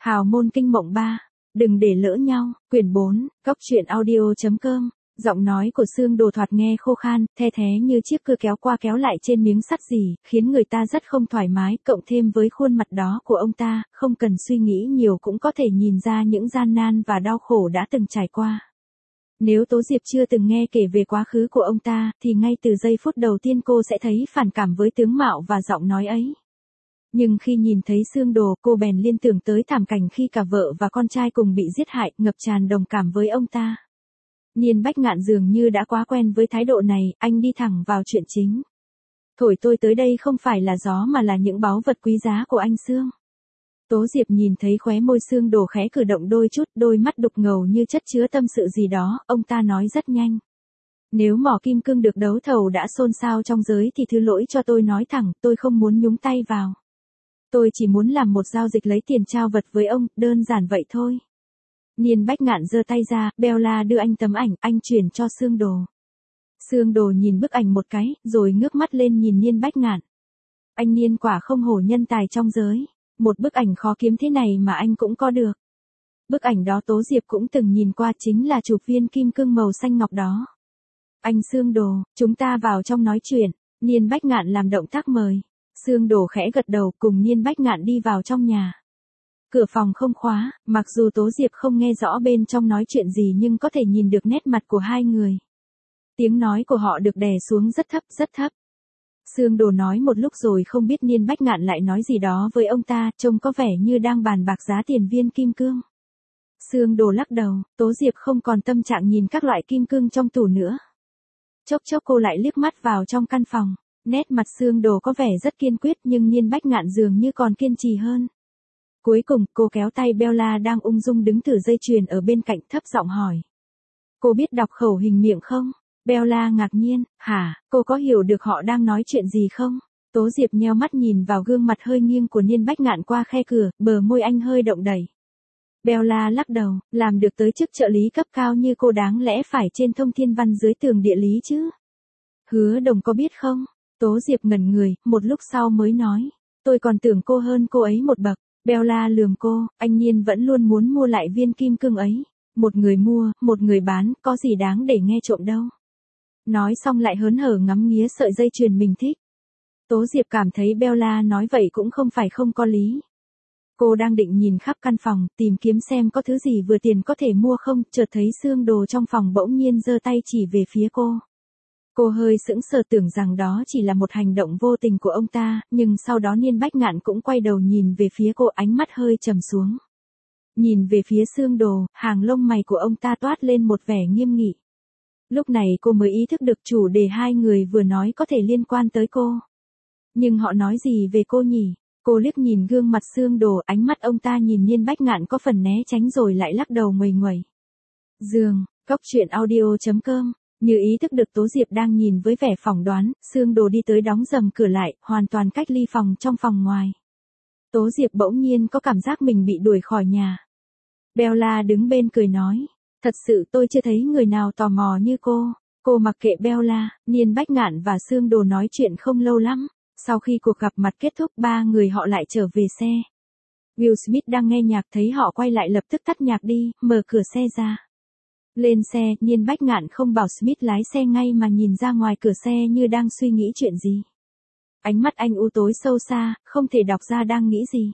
Hào môn kinh mộng 3. Đừng để lỡ nhau. Quyển 4. Cóc truyện audio.com. Giọng nói của Sương Đồ thoạt nghe khô khan, the thé như chiếc cưa kéo qua kéo lại trên miếng sắt gì, khiến người ta rất không thoải mái, cộng thêm với khuôn mặt đó của ông ta, không cần suy nghĩ nhiều cũng có thể nhìn ra những gian nan và đau khổ đã từng trải qua. Nếu Tố Diệp chưa từng nghe kể về quá khứ của ông ta, thì ngay từ giây phút đầu tiên cô sẽ thấy phản cảm với tướng mạo và giọng nói ấy. Nhưng khi nhìn thấy Sương Đồ, cô bèn liên tưởng tới thảm cảnh khi cả vợ và con trai cùng bị giết hại, ngập tràn đồng cảm với ông ta. Niên Bách Ngạn dường như đã quá quen với thái độ này, anh đi thẳng vào chuyện chính. Thổi tôi tới đây không phải là gió mà là những báu vật quý giá của anh Sương. Tố Diệp nhìn thấy khóe môi Sương Đồ khẽ cử động đôi chút, đôi mắt đục ngầu như chất chứa tâm sự gì đó, ông ta nói rất nhanh. Nếu mỏ kim cương được đấu thầu đã xôn xao trong giới thì thứ lỗi cho tôi nói thẳng, tôi không muốn nhúng tay vào. Tôi chỉ muốn làm một giao dịch lấy tiền trao vật với ông, đơn giản vậy thôi. Niên Bách Ngạn giơ tay ra, Bella đưa anh tấm ảnh, anh chuyển cho Sương Đồ. Sương Đồ nhìn bức ảnh một cái, rồi ngước mắt lên nhìn Niên Bách Ngạn. Anh Niên quả không hổ nhân tài trong giới. Một bức ảnh khó kiếm thế này mà anh cũng có được. Bức ảnh đó Tố Diệp cũng từng nhìn qua, chính là chụp viên kim cương màu xanh ngọc đó. Anh Sương Đồ, chúng ta vào trong nói chuyện. Niên Bách Ngạn làm động tác mời. Sương Đồ khẽ gật đầu, cùng Niên Bách Ngạn đi vào trong nhà. Cửa phòng không khóa, mặc dù Tố Diệp không nghe rõ bên trong nói chuyện gì nhưng có thể nhìn được nét mặt của hai người. Tiếng nói của họ được đè xuống rất thấp, rất thấp. Sương Đồ nói một lúc rồi không biết Niên Bách Ngạn lại nói gì đó với ông ta, trông có vẻ như đang bàn bạc giá tiền viên kim cương. Sương Đồ lắc đầu, Tố Diệp không còn tâm trạng nhìn các loại kim cương trong tủ nữa. Chốc chốc cô lại liếc mắt vào trong căn phòng. Nét mặt Sương Đồ có vẻ rất kiên quyết nhưng Niên Bách Ngạn dường như còn kiên trì hơn. Cuối cùng, cô kéo tay Bella đang ung dung đứng thử dây chuyền ở bên cạnh, thấp giọng hỏi. Cô biết đọc khẩu hình miệng không? Bella ngạc nhiên, hả, cô có hiểu được họ đang nói chuyện gì không? Tố Diệp nheo mắt nhìn vào gương mặt hơi nghiêng của Niên Bách Ngạn qua khe cửa, bờ môi anh hơi động đẩy. Bella lắc đầu, làm được tới chức trợ lý cấp cao như cô đáng lẽ phải trên thông thiên văn dưới tường địa lý chứ? Hứa Đồng có biết không? Tố Diệp ngẩn người, một lúc sau mới nói. Tôi còn tưởng cô hơn cô ấy một bậc. Bella lườm cô, anh Niên vẫn luôn muốn mua lại viên kim cương ấy. Một người mua, một người bán, có gì đáng để nghe trộm đâu. Nói xong lại hớn hở ngắm nghía sợi dây chuyền mình thích. Tố Diệp cảm thấy Bella nói vậy cũng không phải không có lý. Cô đang định nhìn khắp căn phòng, tìm kiếm xem có thứ gì vừa tiền có thể mua không, chợt thấy Sương Đồ trong phòng bỗng nhiên giơ tay chỉ về phía cô. Cô hơi sững sờ tưởng rằng đó chỉ là một hành động vô tình của ông ta, nhưng sau đó Niên Bách Ngạn cũng quay đầu nhìn về phía cô, ánh mắt hơi trầm xuống. Nhìn về phía Sương Đồ, hàng lông mày của ông ta toát lên một vẻ nghiêm nghị. Lúc này cô mới ý thức được chủ đề hai người vừa nói có thể liên quan tới cô. Nhưng họ nói gì về cô nhỉ? Cô liếc nhìn gương mặt Sương Đồ, ánh mắt ông ta nhìn Niên Bách Ngạn có phần né tránh rồi lại lắc đầu nguầy nguầy. Giường, cóc truyện audio.com. Như ý thức được Tố Diệp đang nhìn với vẻ phỏng đoán, Sương Đồ đi tới đóng rầm cửa lại, hoàn toàn cách ly phòng trong phòng ngoài. Tố Diệp bỗng nhiên có cảm giác mình bị đuổi khỏi nhà. Bella đứng bên cười nói, thật sự tôi chưa thấy người nào tò mò như cô. Cô mặc kệ Bella, Niên Bách Ngạn và Sương Đồ nói chuyện không lâu lắm. Sau khi cuộc gặp mặt kết thúc, ba người họ lại trở về xe. Will Smith đang nghe nhạc thấy họ quay lại lập tức tắt nhạc đi, mở cửa xe ra. Lên xe, Niên Bách Ngạn không bảo Smith lái xe ngay mà nhìn ra ngoài cửa xe như đang suy nghĩ chuyện gì. Ánh mắt anh u tối sâu xa, không thể đọc ra đang nghĩ gì.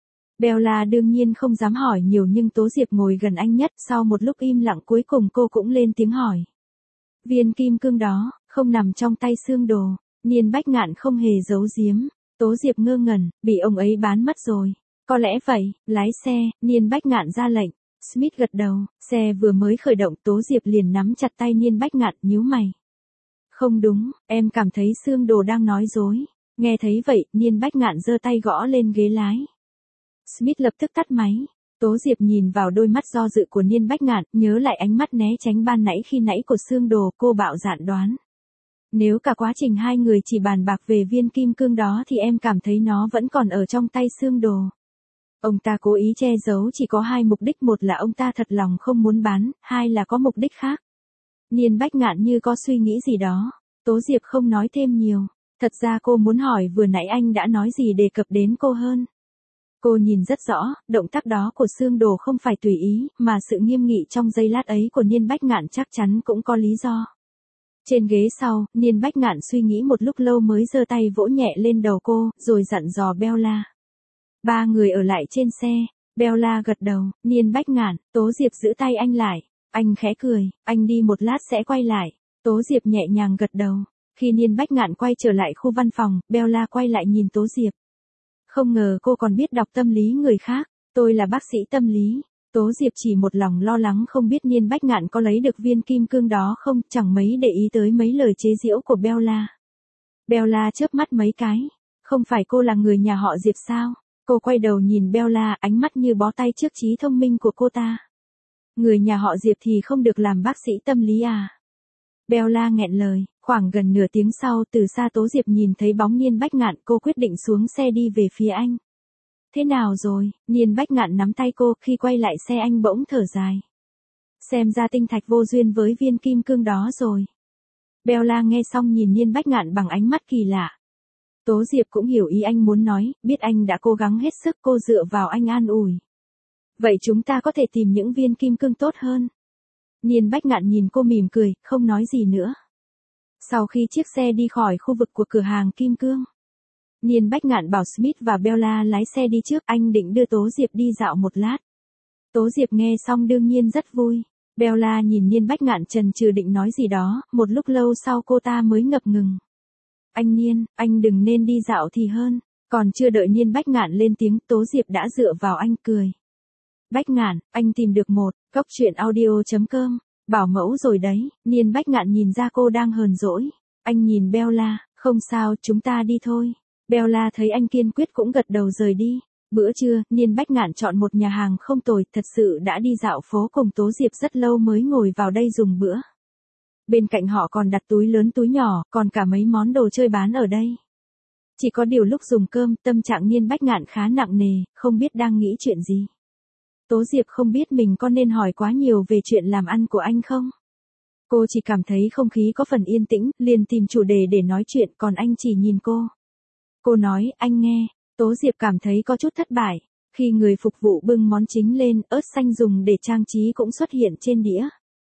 Bella đương nhiên không dám hỏi nhiều nhưng Tố Diệp ngồi gần anh nhất, sau một lúc im lặng cuối cùng cô cũng lên tiếng hỏi. Viên kim cương đó, không nằm trong tay Sương Đồ. Niên Bách Ngạn không hề giấu giếm. Tố Diệp ngơ ngẩn, bị ông ấy bán mất rồi. Có lẽ vậy, lái xe, Niên Bách Ngạn ra lệnh. Smith gật đầu, xe vừa mới khởi động Tố Diệp liền nắm chặt tay Niên Bách Ngạn, nhíu mày. Không đúng, em cảm thấy Sương Đồ đang nói dối. Nghe thấy vậy, Niên Bách Ngạn giơ tay gõ lên ghế lái. Smith lập tức tắt máy. Tố Diệp nhìn vào đôi mắt do dự của Niên Bách Ngạn, nhớ lại ánh mắt né tránh ban nãy khi nãy của Sương Đồ, cô bạo dạn đoán. Nếu cả quá trình hai người chỉ bàn bạc về viên kim cương đó thì em cảm thấy nó vẫn còn ở trong tay Sương Đồ. Ông ta cố ý che giấu chỉ có hai mục đích, một là ông ta thật lòng không muốn bán, hai là có mục đích khác. Niên Bách Ngạn như có suy nghĩ gì đó. Tố Diệp không nói thêm nhiều. Thật ra cô muốn hỏi vừa nãy anh đã nói gì đề cập đến cô hơn. Cô nhìn rất rõ, động tác đó của Sương Đồ không phải tùy ý, mà sự nghiêm nghị trong giây lát ấy của Niên Bách Ngạn chắc chắn cũng có lý do. Trên ghế sau, Niên Bách Ngạn suy nghĩ một lúc lâu mới giơ tay vỗ nhẹ lên đầu cô, rồi dặn dò Bella. Ba người ở lại trên xe, Bella gật đầu, Niên Bách Ngạn, Tố Diệp giữ tay anh lại. Anh khẽ cười, anh đi một lát sẽ quay lại. Tố Diệp nhẹ nhàng gật đầu. Khi Niên Bách Ngạn quay trở lại khu văn phòng, Bella quay lại nhìn Tố Diệp. Không ngờ cô còn biết đọc tâm lý người khác, tôi là bác sĩ tâm lý. Tố Diệp chỉ một lòng lo lắng không biết Niên Bách Ngạn có lấy được viên kim cương đó không, chẳng mấy để ý tới mấy lời chế giễu của Bella. Bella chớp mắt mấy cái, không phải cô là người nhà họ Diệp sao? Cô quay đầu nhìn Bella, ánh mắt như bó tay trước trí thông minh của cô ta. Người nhà họ Diệp thì không được làm bác sĩ tâm lý à? Bella nghẹn lời, khoảng gần nửa tiếng sau từ xa Tố Diệp nhìn thấy bóng Niên Bách Ngạn, cô quyết định xuống xe đi về phía anh. Thế nào rồi? Niên Bách Ngạn nắm tay cô, khi quay lại xe anh bỗng thở dài. Xem ra tinh thạch vô duyên với viên kim cương đó rồi. Bella nghe xong nhìn Niên Bách Ngạn bằng ánh mắt kỳ lạ. Tố Diệp cũng hiểu ý anh muốn nói, biết anh đã cố gắng hết sức, cô dựa vào anh an ủi. Vậy chúng ta có thể tìm những viên kim cương tốt hơn. Niên Bách Ngạn nhìn cô mỉm cười, không nói gì nữa. Sau khi chiếc xe đi khỏi khu vực của cửa hàng kim cương, Niên Bách Ngạn bảo Smith và Bella lái xe đi trước, anh định đưa Tố Diệp đi dạo một lát. Tố Diệp nghe xong đương nhiên rất vui. Bella nhìn Niên Bách Ngạn chần chừ định nói gì đó, một lúc lâu sau cô ta mới ngập ngừng. Anh Niên, anh đừng nên đi dạo thì hơn. Còn chưa đợi Niên Bách Ngạn lên tiếng, Tố Diệp đã dựa vào anh cười. Bách Ngạn, anh tìm được một, cốc truyện audio.com, bảo mẫu rồi đấy. Niên Bách Ngạn nhìn ra cô đang hờn dỗi. Anh nhìn Bella, không sao, chúng ta đi thôi. Bella thấy anh kiên quyết cũng gật đầu rời đi. Bữa trưa, Niên Bách Ngạn chọn một nhà hàng không tồi, thật sự đã đi dạo phố cùng Tố Diệp rất lâu mới ngồi vào đây dùng bữa. Bên cạnh họ còn đặt túi lớn túi nhỏ, còn cả mấy món đồ chơi bán ở đây. Chỉ có điều lúc dùng cơm, tâm trạng Niên Bách Ngạn khá nặng nề, không biết đang nghĩ chuyện gì. Tố Diệp không biết mình có nên hỏi quá nhiều về chuyện làm ăn của anh không? Cô chỉ cảm thấy không khí có phần yên tĩnh, liền tìm chủ đề để nói chuyện, còn anh chỉ nhìn cô. Cô nói, anh nghe. Tố Diệp cảm thấy có chút thất bại. Khi người phục vụ bưng món chính lên, ớt xanh dùng để trang trí cũng xuất hiện trên đĩa.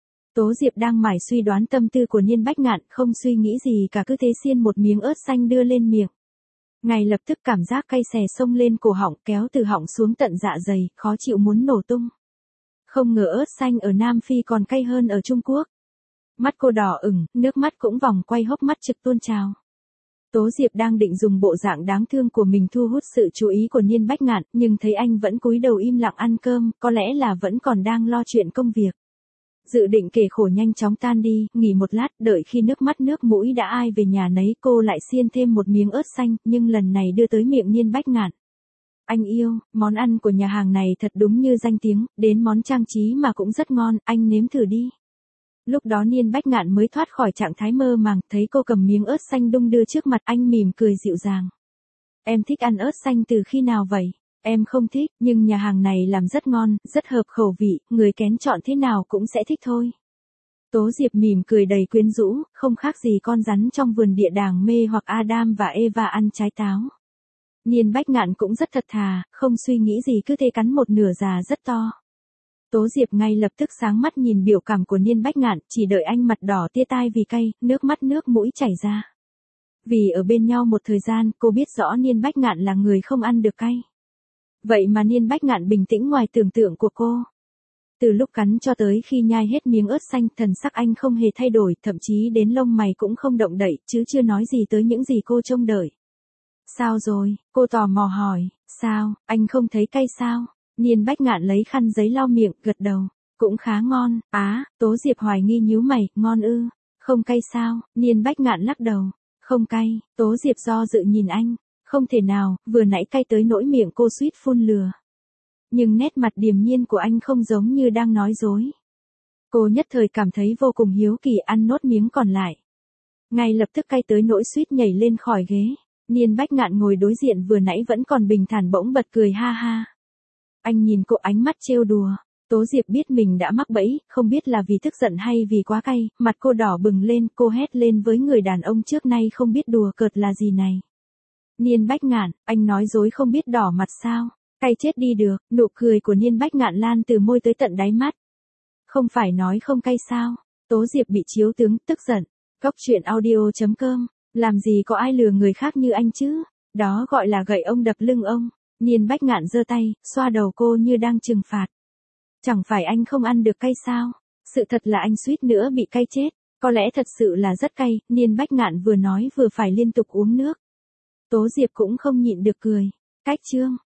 Tố Diệp đang mải suy đoán tâm tư của Niên Bách Ngạn, không suy nghĩ gì cả, cứ thế xiên một miếng ớt xanh đưa lên miệng. Ngay lập tức cảm giác cay xè xông lên cổ họng, kéo từ họng xuống tận dạ dày, khó chịu muốn nổ tung. Không ngờ ớt xanh ở Nam Phi còn cay hơn ở Trung Quốc. Mắt cô đỏ ửng, nước mắt cũng vòng quay hốc mắt trực tuôn trào. Tố Diệp đang định dùng bộ dạng đáng thương của mình thu hút sự chú ý của Niên Bách Ngạn, nhưng thấy anh vẫn cúi đầu im lặng ăn cơm, có lẽ là vẫn còn đang lo chuyện công việc. Dự định kể khổ nhanh chóng tan đi, nghỉ một lát, đợi khi nước mắt nước mũi đã ai về nhà nấy, cô lại xiên thêm một miếng ớt xanh, nhưng lần này đưa tới miệng Niên Bách Ngạn. Anh yêu, món ăn của nhà hàng này thật đúng như danh tiếng, đến món trang trí mà cũng rất ngon, anh nếm thử đi. Lúc đó Niên Bách Ngạn mới thoát khỏi trạng thái mơ màng, thấy cô cầm miếng ớt xanh đung đưa trước mặt, anh mỉm cười dịu dàng. Em thích ăn ớt xanh từ khi nào vậy? Em không thích, nhưng nhà hàng này làm rất ngon, rất hợp khẩu vị, người kén chọn thế nào cũng sẽ thích thôi. Tố Diệp mỉm cười đầy quyến rũ, không khác gì con rắn trong vườn địa đàng mê hoặc Adam và Eva ăn trái táo. Niên Bách Ngạn cũng rất thật thà, không suy nghĩ gì cứ thế cắn một nửa già rất to. Tố Diệp ngay lập tức sáng mắt nhìn biểu cảm của Niên Bách Ngạn, chỉ đợi anh mặt đỏ tia tai vì cay, nước mắt nước mũi chảy ra. Vì ở bên nhau một thời gian, cô biết rõ Niên Bách Ngạn là người không ăn được cay. Vậy mà Niên Bách Ngạn bình tĩnh ngoài tưởng tượng của cô. Từ lúc cắn cho tới khi nhai hết miếng ớt xanh, thần sắc anh không hề thay đổi, thậm chí đến lông mày cũng không động đậy, chứ chưa nói gì tới những gì cô trông đợi. Sao rồi? Cô tò mò hỏi. Sao, anh không thấy cay sao? Niên Bách Ngạn lấy khăn giấy lau miệng, gật đầu. Cũng khá ngon. Tố Diệp hoài nghi nhíu mày, ngon ư? Không cay sao? Niên Bách Ngạn lắc đầu. Không cay. Tố Diệp do dự nhìn anh. Không thể nào, vừa nãy cay tới nỗi miệng cô suýt phun lừa. Nhưng nét mặt điềm nhiên của anh không giống như đang nói dối. Cô nhất thời cảm thấy vô cùng hiếu kỳ, ăn nốt miếng còn lại. Ngay lập tức cay tới nỗi suýt nhảy lên khỏi ghế. Niên Bách Ngạn ngồi đối diện vừa nãy vẫn còn bình thản bỗng bật cười ha ha. Anh nhìn cô ánh mắt trêu đùa. Tố Diệp biết mình đã mắc bẫy, không biết là vì tức giận hay vì quá cay, mặt cô đỏ bừng lên, cô hét lên với người đàn ông trước nay không biết đùa cợt là gì này. Niên Bách Ngạn, anh nói dối không biết đỏ mặt sao? Cay chết đi được, nụ cười của Niên Bách Ngạn lan từ môi tới tận đáy mắt. Không phải nói không cay sao? Tố Diệp bị chiếu tướng, tức giận. Góc truyện audio.com, làm gì có ai lừa người khác như anh chứ? Đó gọi là gậy ông đập lưng ông. Niên Bách Ngạn giơ tay, xoa đầu cô như đang trừng phạt. Chẳng phải anh không ăn được cay sao? Sự thật là anh suýt nữa bị cay chết. Có lẽ thật sự là rất cay, Niên Bách Ngạn vừa nói vừa phải liên tục uống nước. Tố Diệp cũng không nhịn được cười. Cách chương.